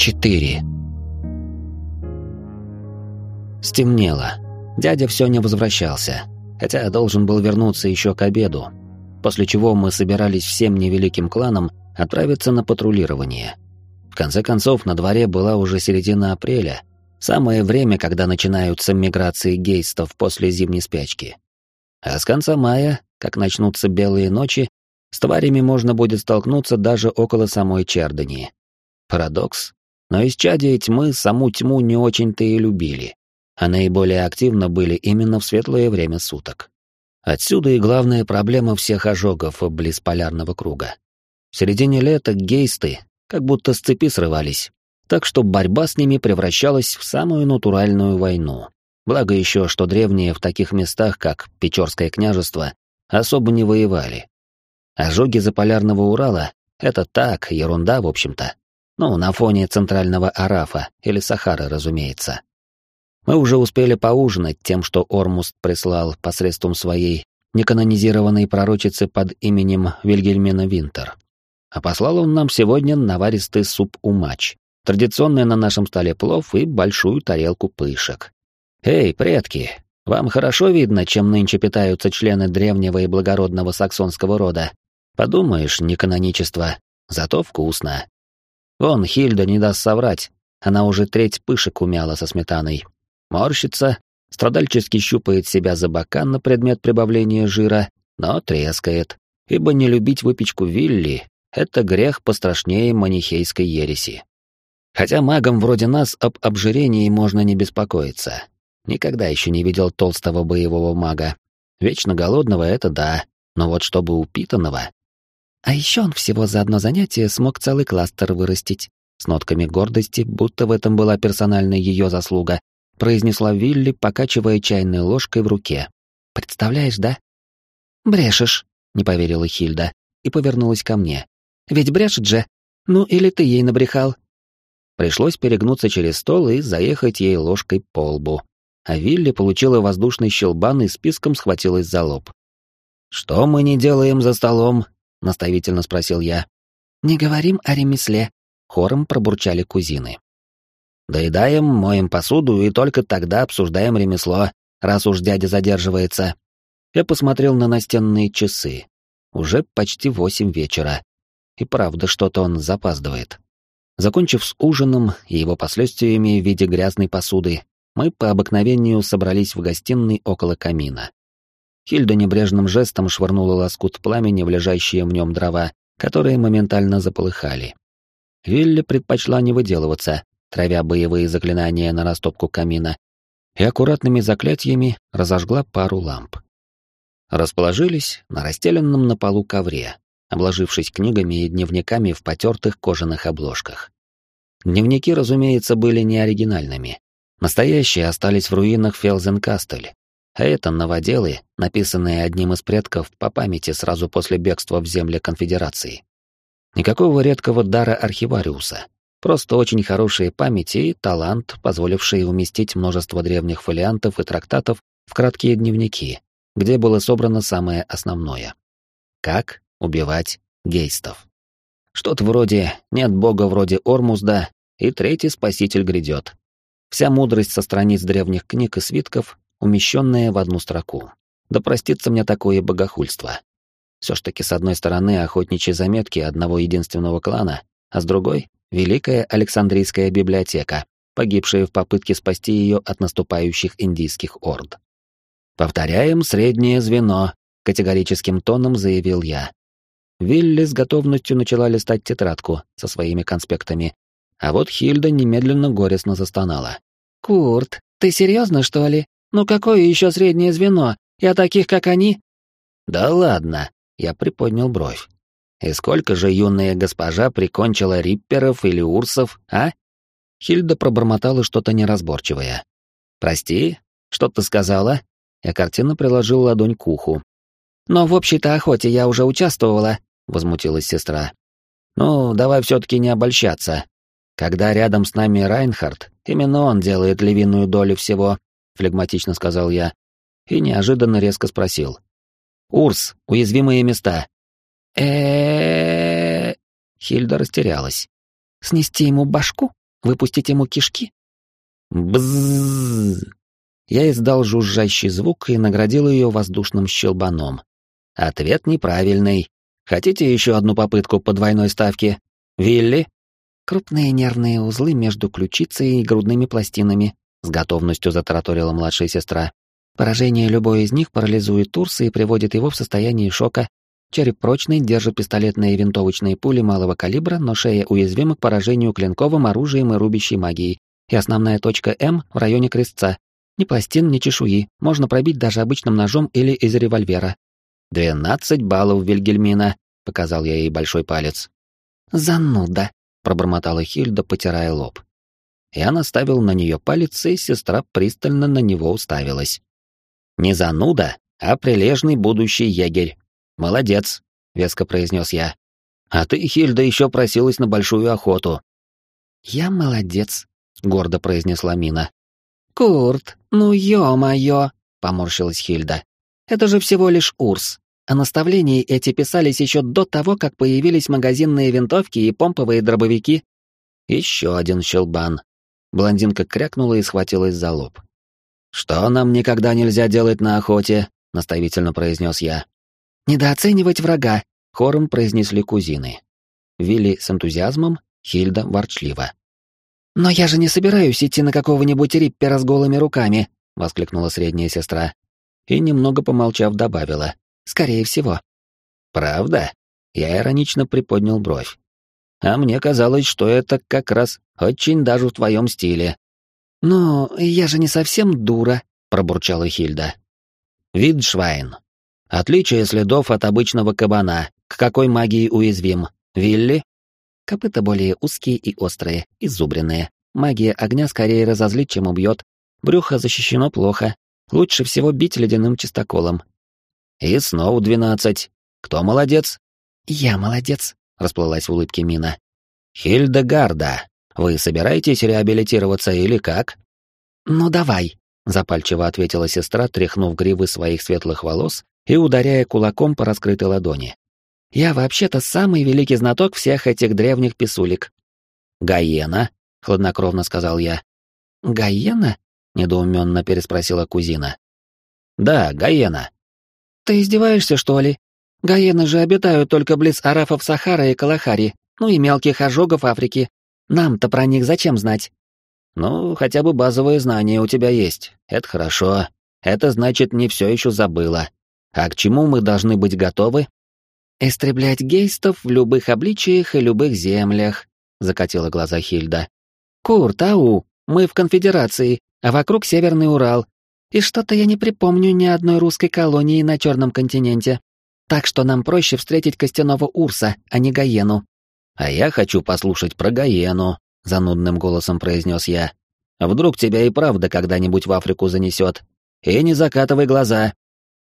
4. Стемнело. Дядя все не возвращался, хотя должен был вернуться еще к обеду, после чего мы собирались всем невеликим кланом отправиться на патрулирование. В конце концов, на дворе была уже середина апреля, самое время, когда начинаются миграции гейстов после зимней спячки. А с конца мая, как начнутся белые ночи, с тварями можно будет столкнуться даже около самой Чердани. Парадокс. Но исчадия тьмы саму тьму не очень-то и любили, а наиболее активно были именно в светлое время суток. Отсюда и главная проблема всех ожогов близ полярного круга. В середине лета гейсты как будто с цепи срывались, так что борьба с ними превращалась в самую натуральную войну. Благо еще, что древние в таких местах, как Печорское княжество, особо не воевали. Ожоги заполярного Урала — это так, ерунда, в общем-то. Ну, на фоне центрального Арафа или Сахары, разумеется. Мы уже успели поужинать тем, что Ормуст прислал посредством своей неканонизированной пророчицы под именем Вильгельмина Винтер. А послал он нам сегодня наваристый суп-умач, традиционный на нашем столе плов и большую тарелку пышек. «Эй, предки, вам хорошо видно, чем нынче питаются члены древнего и благородного саксонского рода? Подумаешь, неканоничество, зато вкусно. Вон, Хильда не даст соврать, она уже треть пышек умяла со сметаной. Морщится, страдальчески щупает себя за бока на предмет прибавления жира, но трескает, ибо не любить выпечку Вилли — это грех пострашнее манихейской ереси. Хотя магам вроде нас об обжирении можно не беспокоиться. Никогда еще не видел толстого боевого мага. Вечно голодного — это да, но вот чтобы упитанного... А еще он всего за одно занятие смог целый кластер вырастить. С нотками гордости, будто в этом была персональная ее заслуга, произнесла Вилли, покачивая чайной ложкой в руке. «Представляешь, да?» «Брешешь», — не поверила Хильда и повернулась ко мне. «Ведь брешет же. Ну или ты ей набрехал?» Пришлось перегнуться через стол и заехать ей ложкой по лбу. А Вилли получила воздушный щелбан и списком схватилась за лоб. «Что мы не делаем за столом?» — наставительно спросил я. «Не говорим о ремесле», — хором пробурчали кузины. «Доедаем, моем посуду и только тогда обсуждаем ремесло, раз уж дядя задерживается». Я посмотрел на настенные часы. Уже почти 8 вечера. И правда, что-то он запаздывает. Закончив с ужином и его последствиями в виде грязной посуды, мы по обыкновению собрались в гостиной около камина. Хильда небрежным жестом швырнула лоскут пламени в лежащие в нем дрова, которые моментально заполыхали. Вилли предпочла не выделываться, травя боевые заклинания на растопку камина, и аккуратными заклятиями разожгла пару ламп. Расположились на расстеленном на полу ковре, обложившись книгами и дневниками в потертых кожаных обложках. Дневники, разумеется, были не оригинальными. Настоящие остались в руинах Фелзенкастель, а это новоделы, написанные одним из предков по памяти сразу после бегства в земли Конфедерации. Никакого редкого дара архивариуса, просто очень хорошие памяти и талант, позволивший уместить множество древних фолиантов и трактатов в краткие дневники, где было собрано самое основное. Как убивать гейстов. Что-то вроде «нет бога вроде Ормузда» и «третий спаситель грядет». Вся мудрость со страниц древних книг и свитков, умещенная в одну строку. Да простится мне такое богохульство. Все ж таки, с одной стороны, охотничьи заметки одного единственного клана, а с другой — Великая Александрийская библиотека, погибшая в попытке спасти ее от наступающих индийских орд. «Повторяем среднее звено», — категорическим тоном заявил я. Вилли с готовностью начала листать тетрадку со своими конспектами, а вот Хильда немедленно горестно застонала. «Курт, ты серьезно, что ли? Ну какое еще среднее звено? Я таких, как они?» «Да ладно», — я приподнял бровь. «И сколько же юная госпожа прикончила рипперов или урсов, а?» Хильда пробормотала что-то неразборчивое. «Прости, что ты сказала?» Я картинно приложил ладонь к уху. «Но в общей-то охоте я уже участвовала», — возмутилась сестра. «Ну, давай все-таки не обольщаться. Когда рядом с нами Райнхард, именно он делает львиную долю всего», — флегматично сказал я. И неожиданно резко спросил. «Урс, уязвимые места». Хильда растерялась. «Снести ему башку?» Выпустить ему кишки? Бзззз. Я издал жужжащий звук и наградил ее воздушным щелбаном. Ответ неправильный. Хотите еще одну попытку по двойной ставке? Вилли? Крупные нервные узлы между ключицей и грудными пластинами, с готовностью затараторила младшая сестра. Поражение любой из них парализует Урса и приводит его в состояние шока. Череп прочный, держит пистолетные и винтовочные пули малого калибра, но шея уязвима к поражению клинковым оружием и рубящей магией. И основная точка М в районе крестца. Ни пластин, ни чешуи, можно пробить даже обычным ножом или из револьвера. 12 баллов, Вильгельмина, показал я ей большой палец. Зануда, пробормотала Хильда, потирая лоб. Я наставил на нее палец, и сестра пристально на него уставилась. Не зануда, а прилежный будущий егерь. Молодец, веско произнес я. А ты, Хильда, еще просилась на большую охоту. Я молодец, гордо произнесла Мина. Курт, ну ё-моё, поморщилась Хильда. Это же всего лишь Урс. А наставления эти писались еще до того, как появились магазинные винтовки и помповые дробовики. Еще один щелбан. Блондинка крякнула и схватилась за лоб. «Что нам никогда нельзя делать на охоте?» — наставительно произнес я. «Недооценивать врага», — хором произнесли кузины. Вилли с энтузиазмом, Хильда ворчливо. «Но я же не собираюсь идти на какого-нибудь риппера с голыми руками», — воскликнула средняя сестра. И, немного помолчав, добавила. «Скорее всего». «Правда?» — я иронично приподнял бровь. «А мне казалось, что это как раз очень даже в твоем стиле». «Но я же не совсем дура», — пробурчала Хильда. «Видшвайн. Отличие следов от обычного кабана. К какой магии уязвим? Вилли?» «Копыта более узкие и острые, изубренные. Магия огня скорее разозлит, чем убьет. Брюхо защищено плохо. Лучше всего бить ледяным чистоколом». «И снова 12. Кто молодец?» «Я молодец», — расплылась в улыбке Мина. «Хильдегарда, вы собираетесь реабилитироваться или как?» «Ну давай», — запальчиво ответила сестра, тряхнув гривы своих светлых волос и ударяя кулаком по раскрытой ладони. «Я вообще-то самый великий знаток всех этих древних писулек». «Гаена», — хладнокровно сказал я. «Гаена?» — недоуменно переспросила кузина. «Да, Гаена». «Ты издеваешься, что ли? Гаены же обитают только близ арафов Сахара и Калахари, ну и мелких ожогов Африки. Нам-то про них зачем знать?» «Ну, хотя бы базовые знания у тебя есть. Это хорошо. Это значит, не все еще забыла. А к чему мы должны быть готовы?» «Истреблять гейстов в любых обличиях и любых землях», — закатила глаза Хильда. «Курт, ау, мы в конфедерации, а вокруг Северный Урал. И что-то я не припомню ни одной русской колонии на Черном континенте. Так что нам проще встретить костяного урса, а не гаену». «А я хочу послушать про гаену», — занудным голосом произнес я. «Вдруг тебя и правда когда-нибудь в Африку занесет. И не закатывай глаза».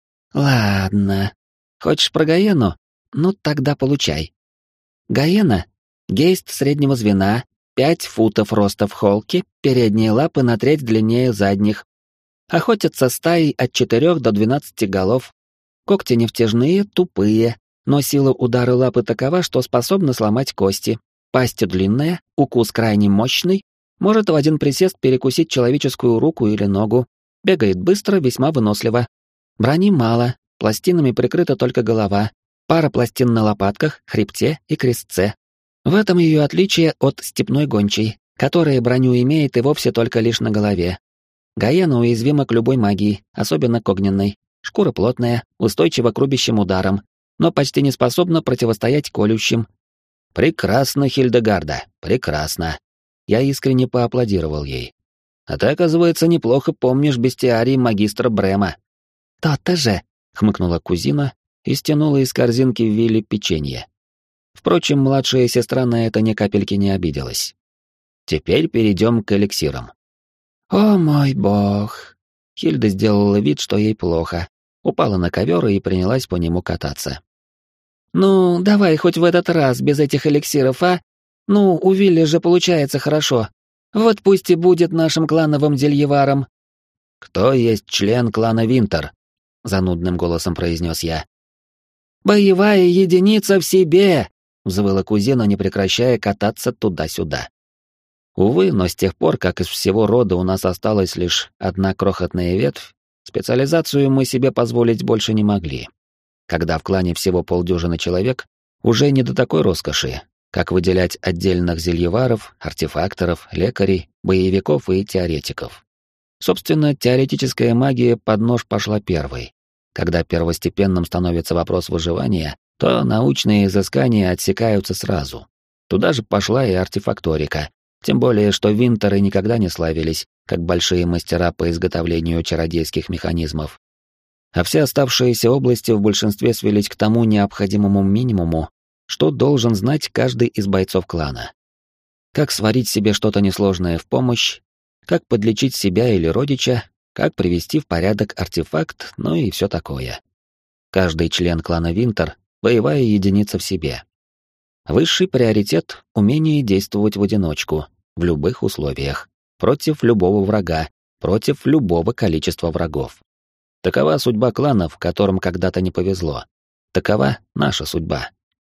«Ладно. Хочешь про гаену? Ну тогда получай. Гаена — гейст среднего звена, 5 футов роста в холке, передние лапы на треть длиннее задних. Охотятся стаей от 4 до 12 голов. Когти нефтяные, тупые, но сила удара лапы такова, что способна сломать кости. Пасть длинная, укус крайне мощный, может в один присест перекусить человеческую руку или ногу. Бегает быстро, весьма выносливо. Брони мало, пластинами прикрыта только голова. Пара пластин на лопатках, хребте и крестце. В этом ее отличие от степной гончей, которая броню имеет и вовсе только лишь на голове. Гаена уязвима к любой магии, особенно к огненной. Шкура плотная, устойчива к рубящим ударам, но почти не способна противостоять колющим. «Прекрасно, Хильдегарда, прекрасно». Я искренне поаплодировал ей. «А ты, оказывается, неплохо помнишь бестиарий магистра Брема». «То-то же», — хмыкнула кузина и стянула из корзинки Вилли печенье. Впрочем, младшая сестра на это ни капельки не обиделась. Теперь перейдем к эликсирам. «О мой бог!» Хильда сделала вид, что ей плохо, упала на ковер и принялась по нему кататься. «Ну, давай хоть в этот раз без этих эликсиров, а? Ну, у Вилли же получается хорошо. Вот пусть и будет нашим клановым дельеваром». «Кто есть член клана Винтер?» — занудным голосом произнес я. «Боевая единица в себе!» — взвыла кузина, не прекращая кататься туда-сюда. Увы, но с тех пор, как из всего рода у нас осталась лишь одна крохотная ветвь, специализацию мы себе позволить больше не могли. Когда в клане всего полдюжины человек, уже не до такой роскоши, как выделять отдельных зельеваров, артефакторов, лекарей, боевиков и теоретиков. Собственно, теоретическая магия под нож пошла первой. Когда первостепенным становится вопрос выживания, то научные изыскания отсекаются сразу. Туда же пошла и артефакторика, тем более, что винтеры никогда не славились, как большие мастера по изготовлению чародейских механизмов. А все оставшиеся области в большинстве свелись к тому необходимому минимуму, что должен знать каждый из бойцов клана. Как сварить себе что-то несложное в помощь, как подлечить себя или родича, как привести в порядок артефакт, ну и все такое. Каждый член клана Винтер — боевая единица в себе. Высший приоритет — умение действовать в одиночку, в любых условиях, против любого врага, против любого количества врагов. Такова судьба кланов, которым когда-то не повезло. Такова наша судьба.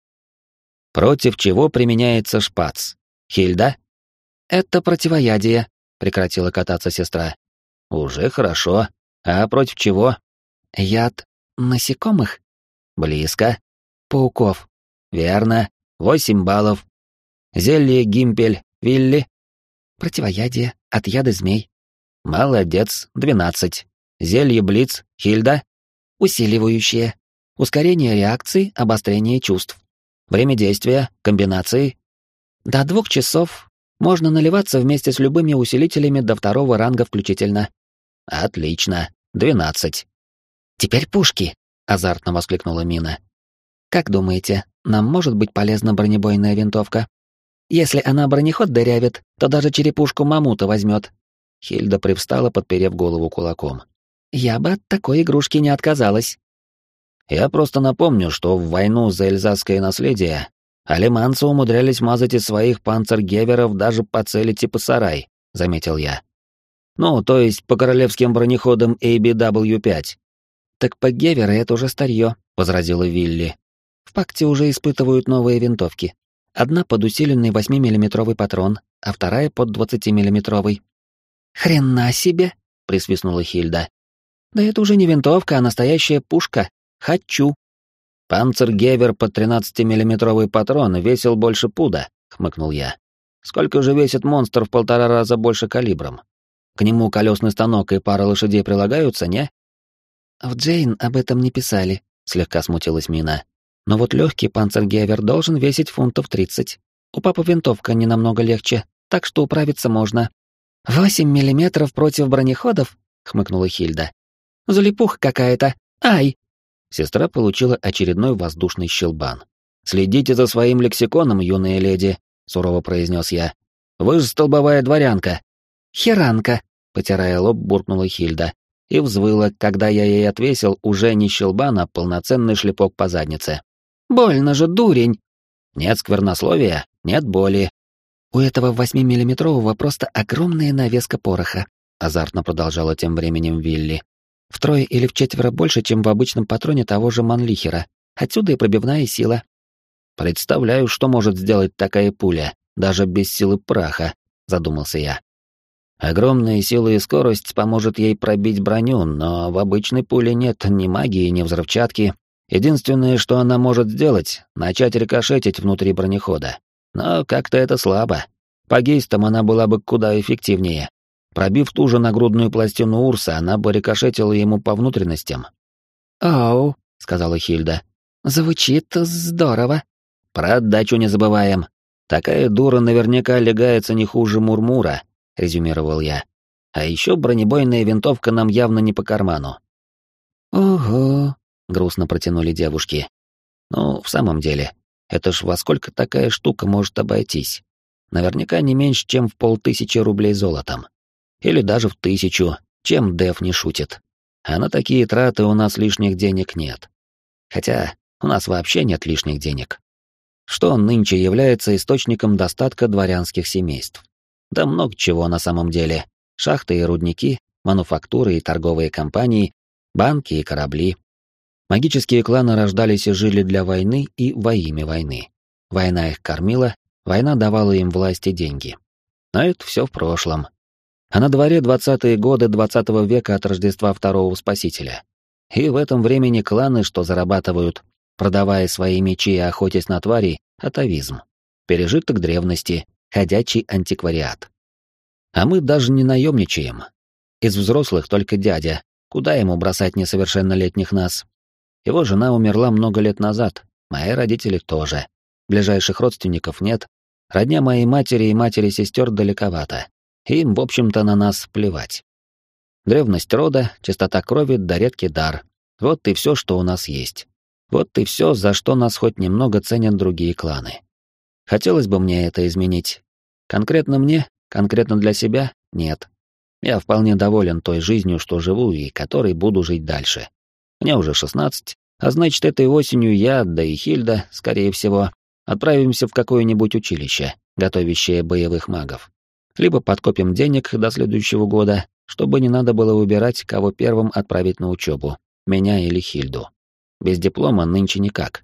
Против чего применяется шпац? Хильда? Это противоядие, прекратила кататься сестра. Уже хорошо. А против чего? Яд насекомых? Близко. Пауков. Верно. 8 баллов. Зелье Гимпель, Вилли. Противоядие от яда змей. Молодец, 12. Зелье Блиц, Хильда. Усиливающее. Ускорение реакции, обострение чувств. Время действия, комбинации. До 2 часов. Можно наливаться вместе с любыми усилителями до 2-го ранга включительно. Отлично, 12. Теперь пушки, азартно воскликнула Мина. Как думаете, нам может быть полезна бронебойная винтовка? Если она бронеход дырявит, то даже черепушку мамута возьмет. Хильда привстала, подперев голову кулаком. Я бы от такой игрушки не отказалась. Я просто напомню, что в войну за эльзасское наследие алиманцы умудрялись мазать из своих панцергеверов даже по цели типа сарай, заметил я. Ну, то есть по королевским бронеходам ABW-5. Так по геверы это уже старье, возразила Вилли. В пакте уже испытывают новые винтовки. Одна под усиленный 8-миллиметровый патрон, а вторая под 20-миллиметровый. «Хрена себе!» — присвистнула Хильда. «Да это уже не винтовка, а настоящая пушка. Хочу!» «Панцергевер под 13-миллиметровый патрон весил больше пуда», — хмыкнул я. «Сколько же весит монстр в 1,5 раза больше калибром? К нему колесный станок и пара лошадей прилагаются, не?» «В Джейн об этом не писали», — слегка смутилась Мина. «Но вот легкий панцергевер должен весить фунтов 30. У папы винтовка не намного легче, так что управиться можно». 8 миллиметров против бронеходов?» — хмыкнула Хильда. «Залипуха какая-то. Ай!» Сестра получила очередной воздушный щелбан. «Следите за своим лексиконом, юная леди», — сурово произнес я. «Вы же столбовая дворянка». «Херанка», — потирая лоб, буркнула Хильда. И взвыла, когда я ей отвесил уже не щелбан, а полноценный шлепок по заднице. «Больно же, дурень!» «Нет сквернословия, нет боли». «У этого 8-миллиметрового просто огромная навеска пороха», — азартно продолжала тем временем Вилли. «Втрое или вчетверо больше, чем в обычном патроне того же Манлихера. Отсюда и пробивная сила». «Представляю, что может сделать такая пуля, даже без силы праха», — задумался я. «Огромная сила и скорость поможет ей пробить броню, но в обычной пуле нет ни магии, ни взрывчатки. Единственное, что она может сделать — начать рикошетить внутри бронехода. Но как-то это слабо. По гейстам она была бы куда эффективнее. Пробив ту же нагрудную пластину Урса, она бы рикошетила ему по внутренностям». «Оу», — сказала Хильда. «Звучит здорово». «Про отдачу не забываем. Такая дура наверняка легается не хуже Мурмура», — резюмировал я. «А еще бронебойная винтовка нам явно не по карману». «Ого», — грустно протянули девушки. «Ну, в самом деле, это ж во сколько такая штука может обойтись? Наверняка не меньше, чем в 500 рублей золотом. Или даже в 1000, чем Дев не шутит. А на такие траты у нас лишних денег нет. Хотя у нас вообще нет лишних денег. Что нынче является источником достатка дворянских семейств? Да много чего на самом деле. Шахты и рудники, мануфактуры и торговые компании, банки и корабли. Магические кланы рождались и жили для войны и во имя войны. Война их кормила, война давала им власть и деньги. Но это все в прошлом. А на дворе 20-е годы 20 века от Рождества Второго Спасителя. И в этом времени кланы, что зарабатывают, продавая свои мечи и охотясь на тварей, атавизм. Пережиток древности, ходячий антиквариат. А мы даже не наемничаем. Из взрослых только дядя. Куда ему бросать несовершеннолетних нас? Его жена умерла много лет назад, мои родители тоже. Ближайших родственников нет. Родня моей матери и матери сестер далековато. Им, в общем-то, на нас плевать. Древность рода, чистота крови да редкий дар. Вот и все, что у нас есть. Вот и все, за что нас хоть немного ценят другие кланы. Хотелось бы мне это изменить. Конкретно мне, конкретно для себя — нет. Я вполне доволен той жизнью, что живу и которой буду жить дальше. Мне уже 16, а значит, этой осенью я, да и Хильда, скорее всего, отправимся в какое-нибудь училище, готовящее боевых магов. Либо подкопим денег до следующего года, чтобы не надо было выбирать, кого первым отправить на учебу, меня или Хильду. Без диплома нынче никак.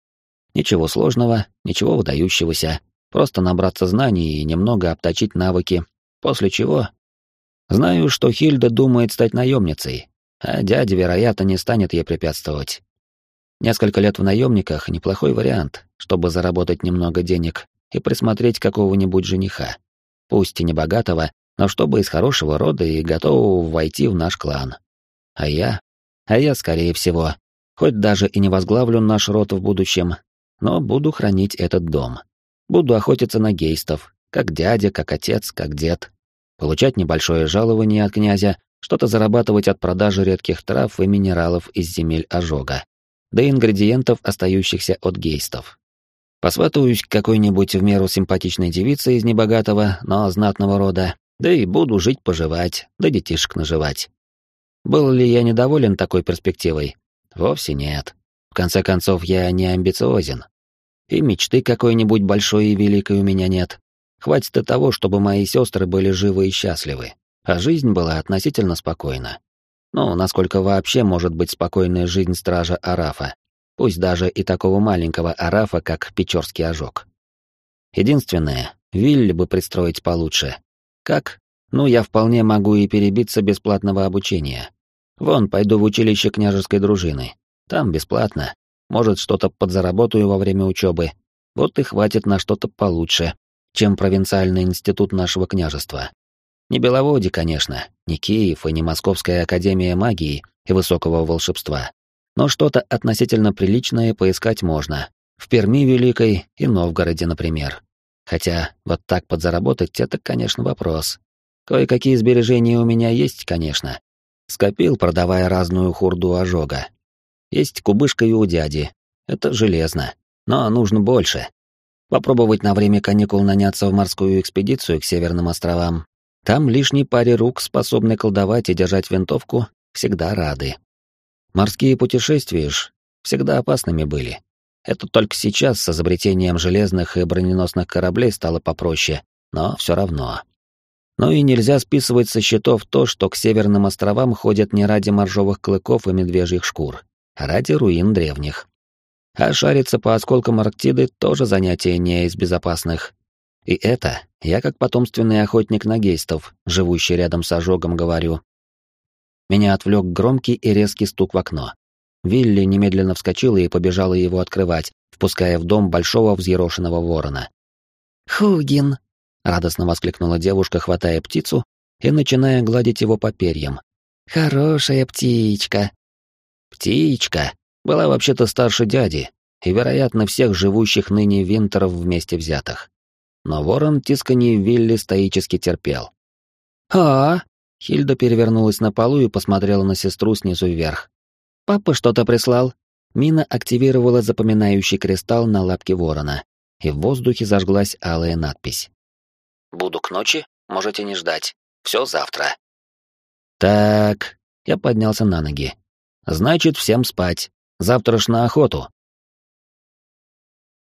Ничего сложного, ничего выдающегося, просто набраться знаний и немного обточить навыки, после чего... Знаю, что Хильда думает стать наемницей, а дядя, вероятно, не станет ей препятствовать. Несколько лет в наемниках — неплохой вариант, чтобы заработать немного денег и присмотреть какого-нибудь жениха. Пусть и не богатого, но чтобы из хорошего рода и готового войти в наш клан. А я, скорее всего, хоть даже и не возглавлю наш род в будущем, но буду хранить этот дом. Буду охотиться на гейстов, как дядя, как отец, как дед. Получать небольшое жалование от князя, что-то зарабатывать от продажи редких трав и минералов из земель ожога, да и ингредиентов, остающихся от гейстов. Посватаюсь к какой-нибудь в меру симпатичной девице из небогатого, но знатного рода, да и буду жить-поживать, да детишек наживать. Был ли я недоволен такой перспективой? Вовсе нет. В конце концов, я не амбициозен. И мечты какой-нибудь большой и великой у меня нет. Хватит и того, чтобы мои сестры были живы и счастливы, а жизнь была относительно спокойна. Ну, насколько вообще может быть спокойная жизнь стража Арафа? Пусть даже и такого маленького Арафа, как Печорский ожог. Единственное, Вилли бы пристроить получше. Как? Ну, я вполне могу и перебиться бесплатного обучения. Вон, пойду в училище княжеской дружины. Там бесплатно. Может, что-то подзаработаю во время учебы. Вот и хватит на что-то получше, чем провинциальный институт нашего княжества. Не Беловодье, конечно, не Киев и не Московская академия магии и высокого волшебства. Но что-то относительно приличное поискать можно. В Перми Великой и Новгороде, например. Хотя вот так подзаработать — это, конечно, вопрос. Кое-какие сбережения у меня есть, конечно. Скопил, продавая разную хурду ожога. Есть кубышка и у дяди. Это железно. Но нужно больше. Попробовать на время каникул наняться в морскую экспедицию к Северным островам. Там лишней паре рук, способной колдовать и держать винтовку, всегда рады. Морские путешествия ж всегда опасными были. Это только сейчас с изобретением железных и броненосных кораблей стало попроще, но все равно. Ну и нельзя списывать со счетов то, что к Северным островам ходят не ради моржовых клыков и медвежьих шкур, а ради руин древних. А шариться по осколкам Арктиды тоже занятие не из безопасных. И это я как потомственный охотник на гейстов, живущий рядом с ожогом, говорю. Меня отвлек громкий и резкий стук в окно. Вилли немедленно вскочила и побежала его открывать, впуская в дом большого взъерошенного ворона. «Хугин!» — радостно воскликнула девушка, хватая птицу и начиная гладить его по перьям. «Хорошая птичка!» Птичка была вообще-то старше дяди и, вероятно, всех живущих ныне винтеров вместе взятых. Но ворон тисканье Вилли стоически терпел. «А?» Хильда перевернулась на полу и посмотрела на сестру снизу вверх. «Папа что-то прислал?» Мина активировала запоминающий кристалл на лапке ворона, и в воздухе зажглась алая надпись. «Буду к ночи, можете не ждать. Все завтра». «Так...» — я поднялся на ноги. «Значит, всем спать. Завтра ж на охоту.